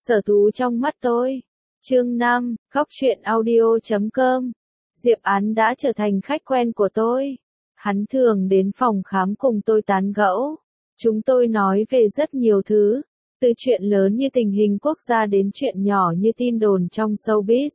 Sở thú trong mắt tôi. Chương 5, Góc truyện audio.com. Diệp Án đã trở thành khách quen của tôi. Hắn thường đến phòng khám cùng tôi tán gẫu. Chúng tôi nói về rất nhiều thứ, từ chuyện lớn như tình hình quốc gia đến chuyện nhỏ như tin đồn trong showbiz.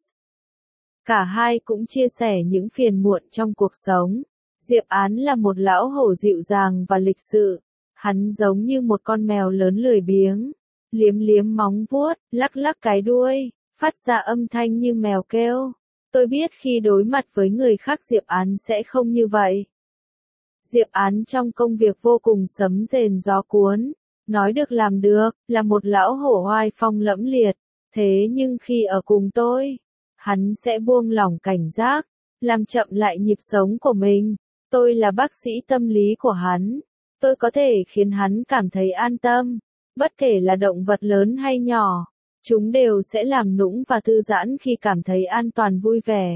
Cả hai cũng chia sẻ những phiền muộn trong cuộc sống. Diệp Án là một lão hổ dịu dàng và lịch sự. Hắn giống như một con mèo lớn lười biếng, liếm liếm móng vuốt, lắc lắc cái đuôi, phát ra âm thanh như mèo kêu. Tôi biết khi đối mặt với người khác Diệp Án sẽ không như vậy. Diệp Án trong công việc vô cùng sấm rền gió cuốn, nói được làm được, là một lão hổ oai phong lẫm liệt. Thế nhưng khi ở cùng tôi, hắn sẽ buông lỏng cảnh giác, làm chậm lại nhịp sống của mình. Tôi là bác sĩ tâm lý của hắn. Tôi có thể khiến hắn cảm thấy an tâm. Bất kể là động vật lớn hay nhỏ, chúng đều sẽ làm nũng và thư giãn khi cảm thấy an toàn vui vẻ.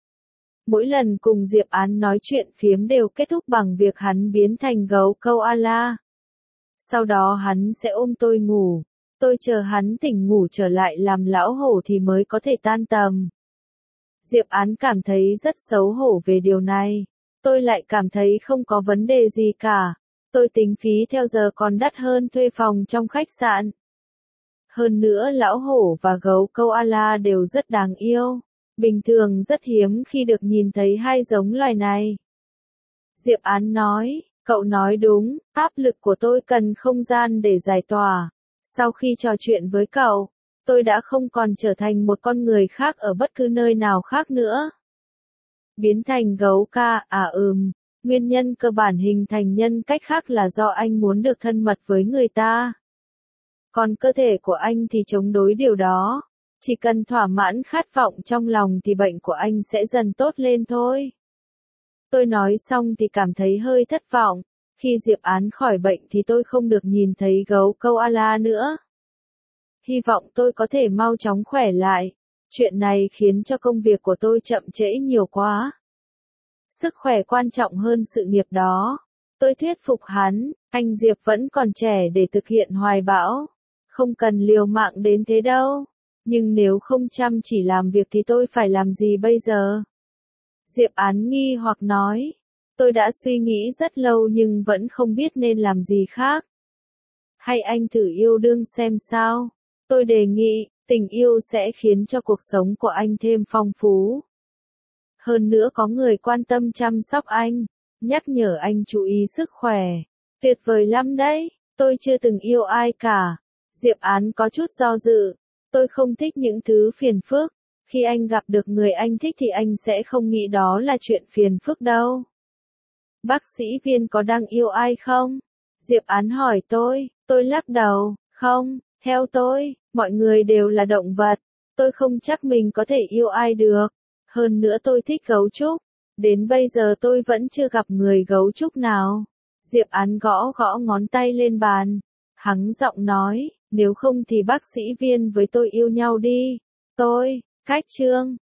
Mỗi lần cùng Diệp Án nói chuyện phiếm đều kết thúc bằng việc hắn biến thành gấu koala. Sau đó hắn sẽ ôm tôi ngủ. Tôi chờ hắn tỉnh ngủ trở lại làm lão hổ thì mới có thể tan tầm. Diệp Án cảm thấy rất xấu hổ về điều này. Tôi lại cảm thấy không có vấn đề gì cả. Tôi tính phí theo giờ còn đắt hơn thuê phòng trong khách sạn. Hơn nữa lão hổ và gấu koala đều rất đáng yêu. Bình thường rất hiếm khi được nhìn thấy hai giống loài này. Diệp Án nói, cậu nói đúng, áp lực của tôi cần không gian để giải tỏa. Sau khi trò chuyện với cậu, tôi đã không còn trở thành một con người khác ở bất cứ nơi nào khác nữa. Biến thành gấu nguyên nhân cơ bản hình thành nhân cách khác là do anh muốn được thân mật với người ta. Còn cơ thể của anh thì chống đối điều đó. Chỉ cần thỏa mãn khát vọng trong lòng thì bệnh của anh sẽ dần tốt lên thôi. Tôi nói xong thì cảm thấy hơi thất vọng. Khi Diệp Án khỏi bệnh thì tôi không được nhìn thấy gấu koala nữa. Hy vọng tôi có thể mau chóng khỏe lại. Chuyện này khiến cho công việc của tôi chậm trễ nhiều quá. Sức khỏe quan trọng hơn sự nghiệp đó. Tôi thuyết phục hắn, anh Diệp vẫn còn trẻ để thực hiện hoài bão. Không cần liều mạng đến thế đâu. Nhưng nếu không chăm chỉ làm việc thì tôi phải làm gì bây giờ? Diệp Án nghi hoặc nói. Tôi đã suy nghĩ rất lâu nhưng vẫn không biết nên làm gì khác. Hay anh thử yêu đương xem sao? Tôi đề nghị, tình yêu sẽ khiến cho cuộc sống của anh thêm phong phú. Hơn nữa có người quan tâm chăm sóc anh, nhắc nhở anh chú ý sức khỏe. Tuyệt vời lắm đấy, tôi chưa từng yêu ai cả. Diệp Án có chút do dự. Tôi không thích những thứ phiền phức. Khi anh gặp được người anh thích thì anh sẽ không nghĩ đó là chuyện phiền phức đâu. Bác sĩ Viên có đang yêu ai không? Diệp Án hỏi tôi lắc đầu, không, theo tôi, mọi người đều là động vật. Tôi không chắc mình có thể yêu ai được. Hơn nữa tôi thích gấu trúc. Đến bây giờ tôi vẫn chưa gặp người gấu trúc nào. Diệp Án gõ gõ ngón tay lên bàn. Hắng giọng nói, nếu không thì bác sĩ Viên với tôi yêu nhau đi. Cách chương.